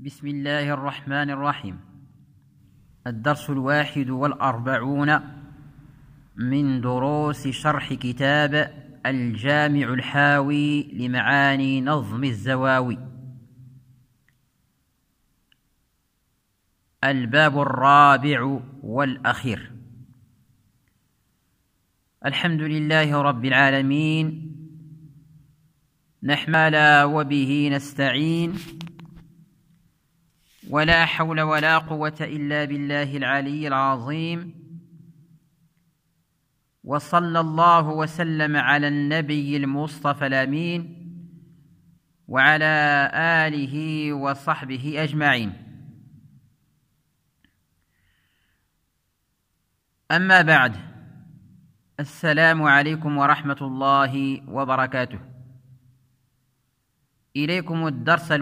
بسم الله الرحمن الرحيم. الدرس 41 من دروس شرح كتاب الجامع الحاوي لمعاني نظم الزواوي. الباب الرابع والأخير. الحمد لله رب العالمين، نحمد وبه نستعين، ولا حول ولا قوة إلا بالله العلي العظيم. وصلى الله وسلم على النبي المصطفى الأمين وعلى آله وصحبه أجمعين. أما بعد، السلام عليكم ورحمة الله وبركاته. إليكم الدرس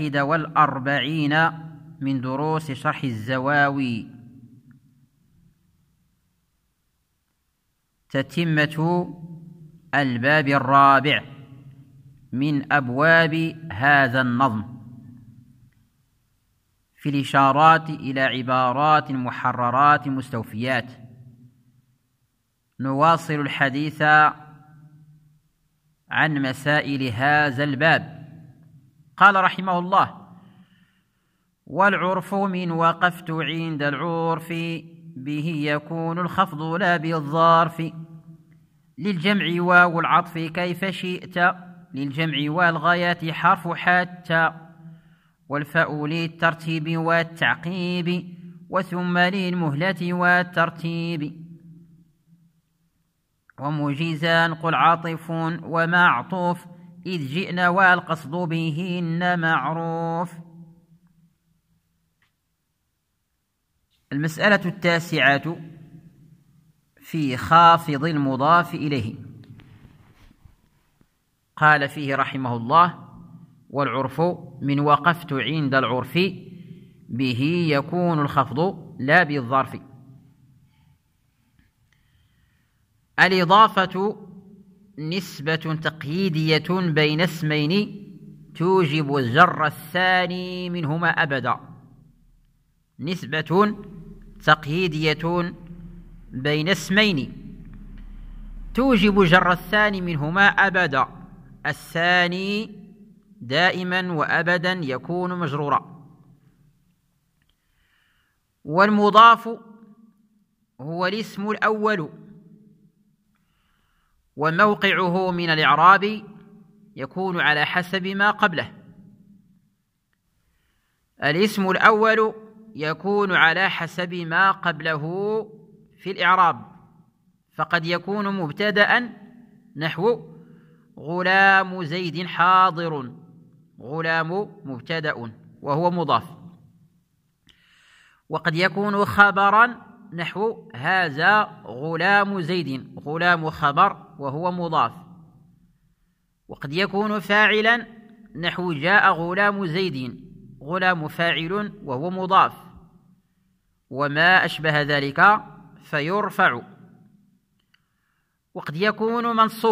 41 من دروس شرح الزواوي، تتمة الباب الرابع من أبواب هذا النظم، في الإشارات إلى عبارات محررات مستوفيات. نواصل الحديث عن مسائل هذا الباب. قال رحمه الله: والعرف من وقفت عند العرف، به يكون الخفض لا بالظرف. للجمع واو العطف كيف شئت، للجمع والغاية حرف حتى، والفاء للترتيب والتعقيب، وثم للمهلة والترتيب. ومجيزان قل عاطف ومعطوف، إذ جئنا والقصد بهن معروف. المسألة 9 في خافض المضاف إليه. قال فيه رحمه الله: والعرف من وقفت عند العرف، به يكون الخفض لا بالظرف. الإضافة نسبة تقييدية بين اسمين توجب الجر الثاني منهما أبدا. نسبة تقييدية بين اسمين توجب جر الثاني منهما أبدا. الثاني دائما وأبدا يكون مجرورا. والمضاف هو الاسم الأول، وموقعه من الإعراب يكون على حسب ما قبله. الاسم الأول يكون على حسب ما قبله في الإعراب، فقد يكون مبتدأ نحو غلام زيد حاضر. غلام مبتدأ وهو مضاف. وقد يكون خبرا نحو هذا غلام زيد. غلام خبر وهو مضاف. وقد يكون فاعلا نحو جاء غلام زيد. غلام فاعل وهو مضاف، وما أشبه ذلك فيرفع. وقد يكون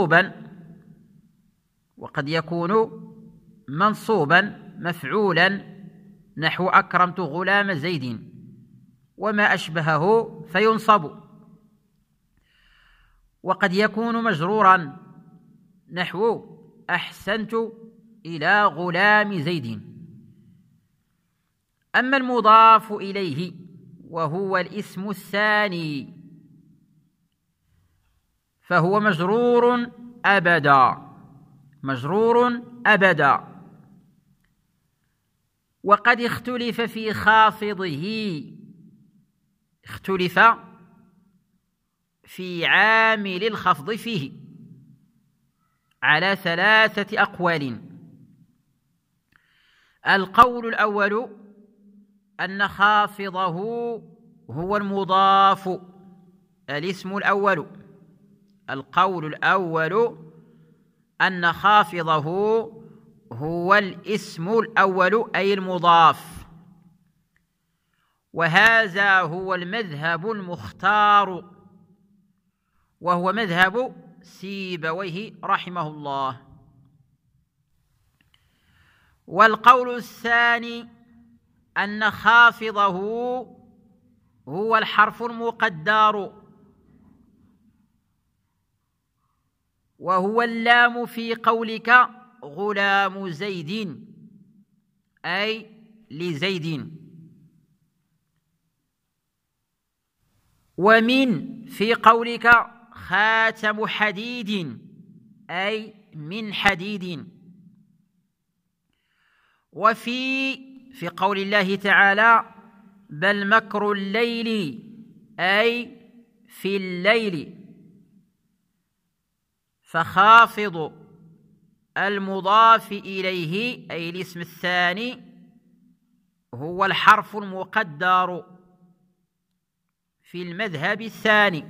منصوبا مفعولا نحو أكرمت غلام زيد، وما أشبهه فينصب. وقد يكون مجرورا نحو أحسنت إلى غلام زيد. أما المضاف إليه وهو الاسم الثاني فهو مجرور أبدا. وقد اختلف في خافضه، اختلف في عامل الخفض فيه على 3 أقوال. القول الأول أن خافضه هو المضاف، الاسم الأول. القول الأول أن خافضه هو الاسم الأول أي المضاف، وهذا هو المذهب المختار، وهو مذهب سيبويه رحمه الله. والقول الثاني أن خافضه هو الحرف المقدر، وهو اللام في قولك غلام زيد، أي لزيد. ومن في قولك خاتم حديد، أي من حديد. وفي قول الله تعالى بل مكر الليل، أي في الليل. فخافض المضاف إليه أي الاسم الثاني هو الحرف المقدر في المذهب الثاني.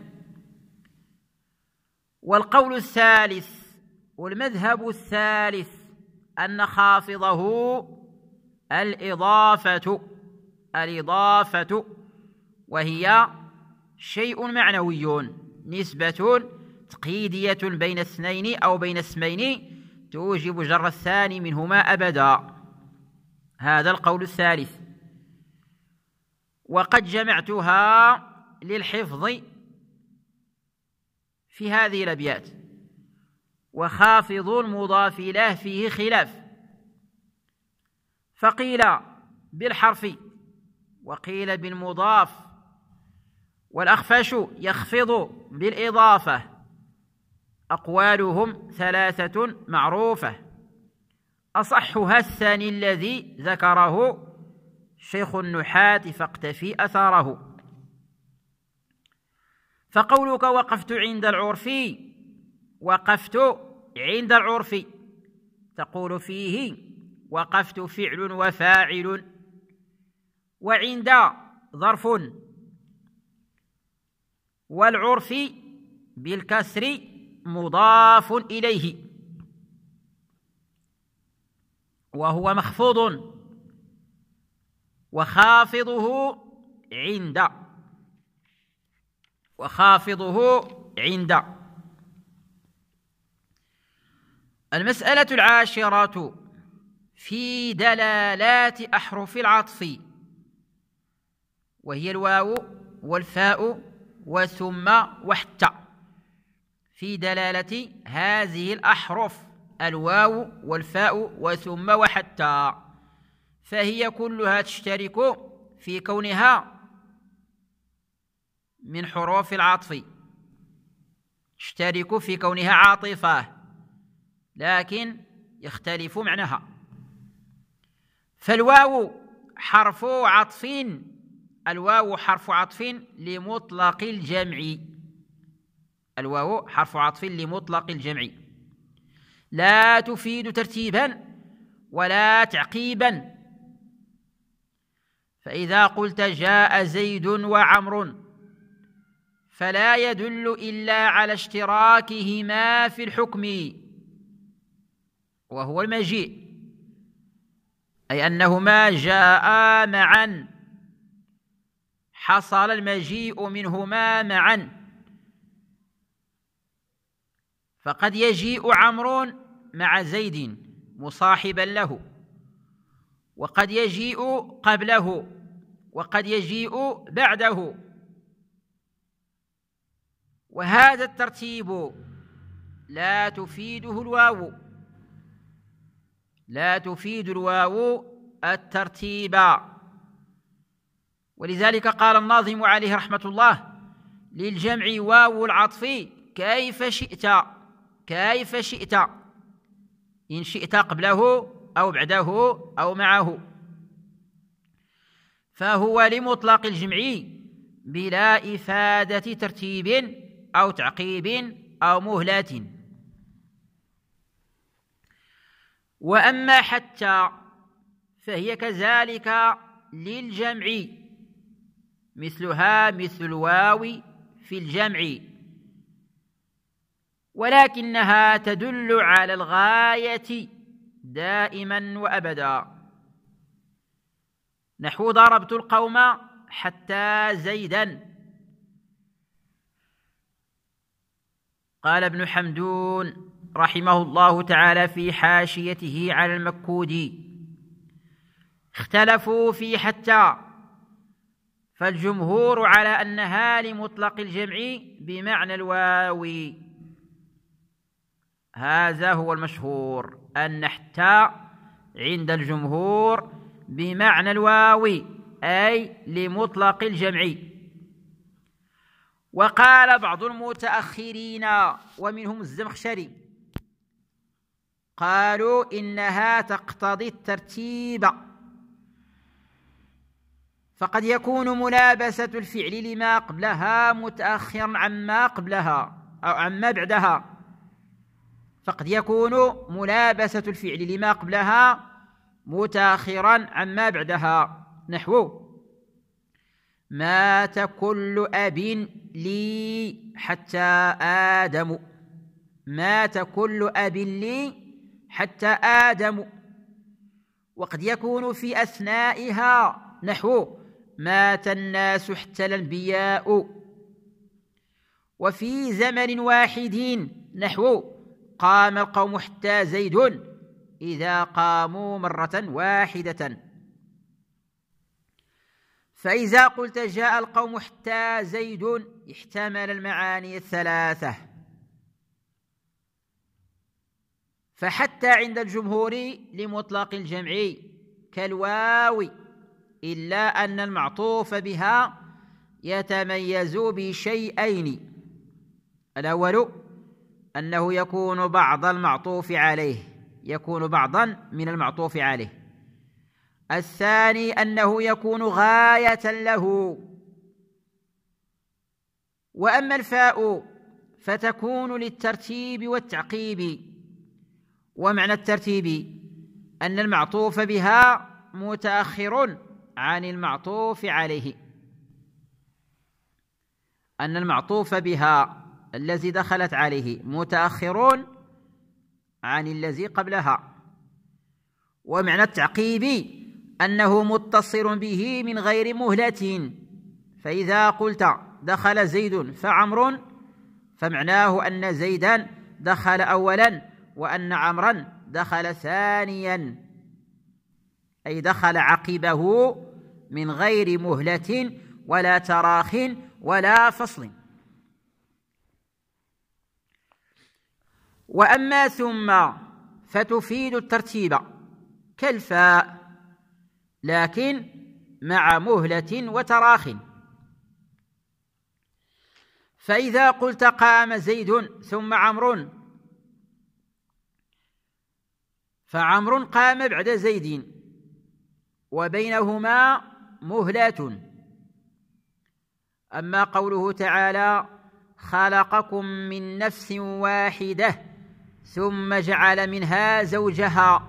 والقول الثالث والمذهب الثالث أن خافضه الإضافة، وهي شيء معنوي، نسبة تقييدية بين اثنين أو بين اسمين توجب جر الثاني منهما أبدا. هذا القول الثالث. وقد جمعتها للحفظ في هذه الأبيات. وخافض مضاف له فيه خلاف، فقيل بالحرف وقيل بالمضاف، والأخفش يخفض بالإضافة. أقوالهم ثلاثة معروفة، أصحها الثاني الذي ذكره شيخ النحاة فاقتفي أثاره. فقولك وقفت عند العرف، وقفت عند العرف تقول فيه وقفت فعل وفاعل، وعند ظرف، والعرف بالكسر مضاف إليه وهو مخفوض، وخافضه عند. المسألة العاشرة في دلالات أحرف العطف، وهي الواو والفاء وثم وحتى. في دلالة هذه الأحرف الواو والفاء وثم وحتى، فهي كلها تشترك في كونها من حروف العطف، تشترك في كونها عاطفة، لكن يختلف معناها. فالواو حرف عطف، الواو حرف عطف لمطلق الجمع، الواو حرف عطف لمطلق الجمع، لا تفيد ترتيبا ولا تعقيبا. فإذا قلت جاء زيد وعمر فلا يدل إلا على اشتراكهما في الحكم، وهو المجيء، أي أنهما جاء معا، حصل المجيء منهما معا. فقد يجيء عمرو مع زيد مصاحبا له، وقد يجيء قبله، وقد يجيء بعده. وهذا الترتيب لا تفيده الواو، لا تفيد الواو الترتيب. ولذلك قال الناظم عليه رحمة الله للجمع واو العطف كيف شئت، كيف شئت، إن شئت قبله أو بعده أو معه. فهو لمطلق الجمع بلا إفادة ترتيب أو تعقيب أو مهلة. وأما حتى فهي كذلك للجمع، مثلها مثل الواو في الجمع، ولكنها تدل على الغاية دائما وأبدا، نحو ضربت القوم حتى زيدا. قال ابن حمدون رحمه الله تعالى في حاشيته على المكودي: اختلفوا في حتى، فالجمهور على أنها لمطلق الجمع بمعنى الواو. هذا هو المشهور، أن حتى عند الجمهور بمعنى الواو، أي لمطلق الجمع. وقال بعض المتأخرين ومنهم الزمخشري قالوا إنها تقتضي الترتيب، فقد يكون ملابسة الفعل لما قبلها متأخرا عما قبلها أو عما بعدها، فقد يكون ملابسة الفعل لما قبلها متأخرا عما بعدها، نحو مات كل أب لي حتى آدم، مات كل أب لي حتى آدم. وقد يكون في أثنائها نحو مات الناس حتى الأنبياء. وفي زمن واحد نحو قام القوم حتى زيد إذا قاموا مرة واحدة. فإذا قلت جاء القوم حتى زيد احتمل المعاني الثلاثة. فحتى عند الجمهور لمطلق الجمع كالواو، إلا أن المعطوف بها يتميز بشيئين: الأول أنه يكون بعض المعطوف عليه، يكون بعضا من المعطوف عليه. الثاني أنه يكون غاية له. وأما الفاء فتكون للترتيب والتعقيب. ومعنى الترتيب أن المعطوف بها متأخر عن المعطوف عليه، أن المعطوف بها الذي دخلت عليه متأخر عن الذي قبلها. ومعنى التعقيب أنه متصل به من غير مهلة، فإذا قلت دخل زيد فعمر فمعناه أن زيدا دخل أولا وأن عمرا دخل ثانيا، أي دخل عقبه من غير مهلة ولا تراخ ولا فصل. وأما ثم فتفيد الترتيب كالفاء، لكن مع مهلة وتراخ. فإذا قلت قام زيد ثم عمرو فعمرو قام بعد زيد وبينهما مهلة. أما قوله تعالى خلقكم من نفس واحدة ثم جعل منها زوجها،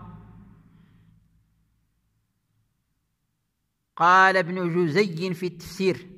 قال ابن جزي في التفسير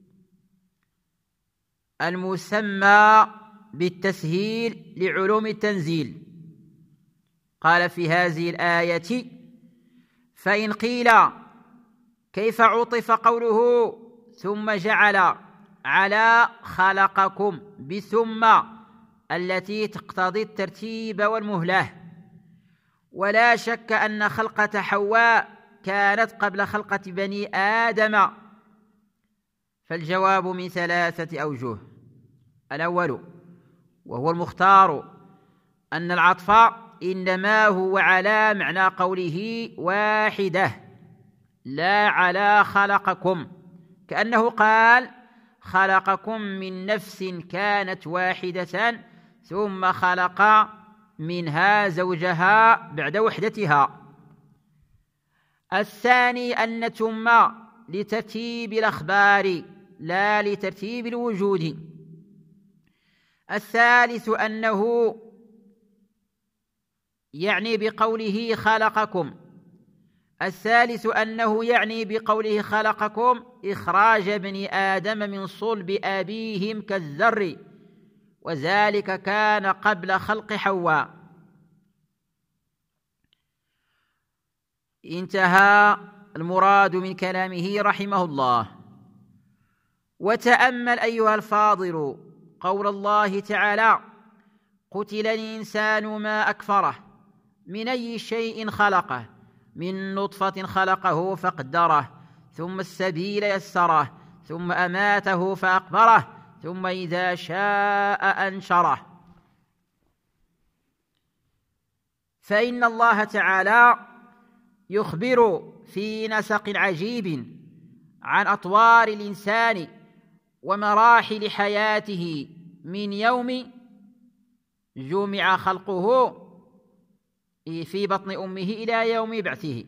المسمى بالتسهيل لعلوم التنزيل، قال في هذه الآية: فإن قيل كيف عطف قوله ثم جعل على خلقكم بثم التي تقتضي الترتيب والمهلة؟ ولا شك أن خلقة حواء كانت قبل خلقة بني آدم. فالجواب من ثلاثة أوجه: الأول وهو المختار أن العطف إنما هو على معنى قوله واحدة لا على خلقكم، كأنه قال خلقكم من نفس كانت واحدة ثم خلق منها زوجها بعد وحدتها. الثاني أن ثم لترتيب الأخبار لا لترتيب الوجود. الثالث أنه يعني بقوله خلقكم إخراج بني آدم من صلب أبيهم كالذر، وذلك كان قبل خلق حواء. انتهى المراد من كلامه رحمه الله. وتأمل أيها الفاضل قول الله تعالى: قتل الإنسان ما أكفره من أي شيء خلقه من نطفة خلقه فقدره ثم السبيل يسره ثم أماته فأقبره ثم إذا شاء أنشره. فإن الله تعالى يخبر في نسق عجيب عن أطوار الإنسان ومراحل حياته من يوم جمع خلقه في بطن أمه إلى يوم بعثه،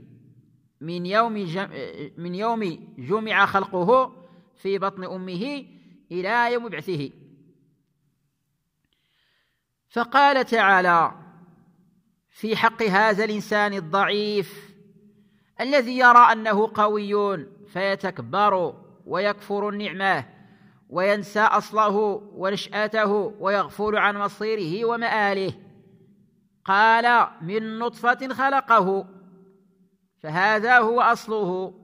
من يوم جمع خلقه في بطن أمه إلى يوم بعثه. فقال تعالى في حق هذا الإنسان الضعيف الذي يرى أنه قوي فيتكبر ويكفر النعمة وينسى أصله ونشأته ويغفل عن مصيره ومآله، قال من نطفة خلقه، فهذا هو أصله،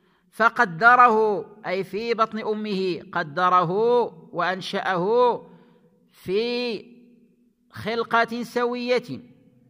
فقدره أي في بطن أمه قدره وأنشأه في خلقة سوية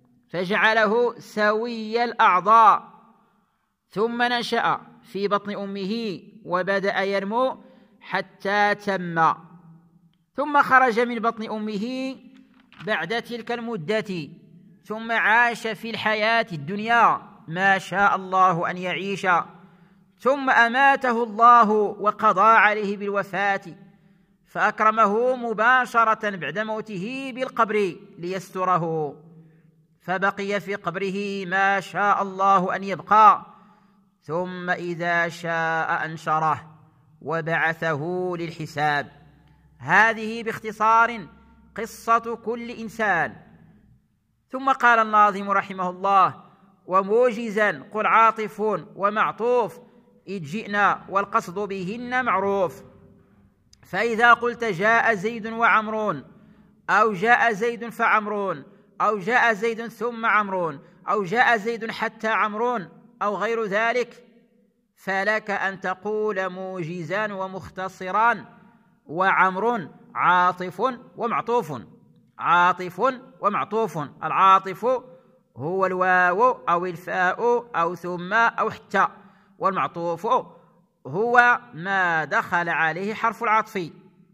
فجعله سوي الأعضاء، ثم نشأ في بطن أمه وبدأ ينمو حتى تم، ثم خرج من بطن أمه بعد تلك المدة ثم عاش في الحياة الدنيا ما شاء الله أن يعيش، ثم أماته الله وقضى عليه بالوفاة فأكرمه مباشرة بعد موته بالقبر ليستره، فبقي في قبره ما شاء الله أن يبقى، ثم إذا شاء أنشره وبعثه للحساب. هذه باختصار قصة كل إنسان. ثم قال الناظم رحمه الله: وموجزا قل عاطف ومعطوف إذ جئنا والقصد بهن معروف، فإذا قلت جاء زيد وعمرون أو جاء زيد فعمرون أو جاء زيد ثم عمرون أو جاء زيد حتى عمرون أو غير ذلك، فلك أن تقول موجزا ومختصرا وعمر عاطف ومعطوف. عاطف ومعطوف، العاطف هو الواو أو الفاء أو ثم أو حتى، والمعطوف هو ما دخل عليه حرف العطف.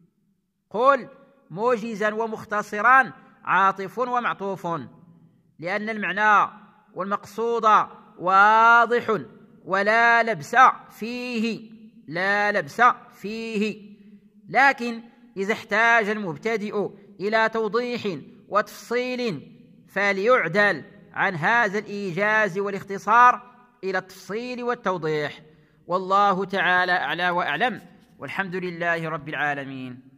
قل موجزا ومختصرا عاطف ومعطوف، لأن المعنى والمقصود واضح ولا لبس فيه، لا لبس فيه. لكن إذا احتاج المبتدئ إلى توضيح وتفصيل فليعدل عن هذا الإيجاز والاختصار إلى التفصيل والتوضيح، والله تعالى أعلى وأعلم، والحمد لله رب العالمين.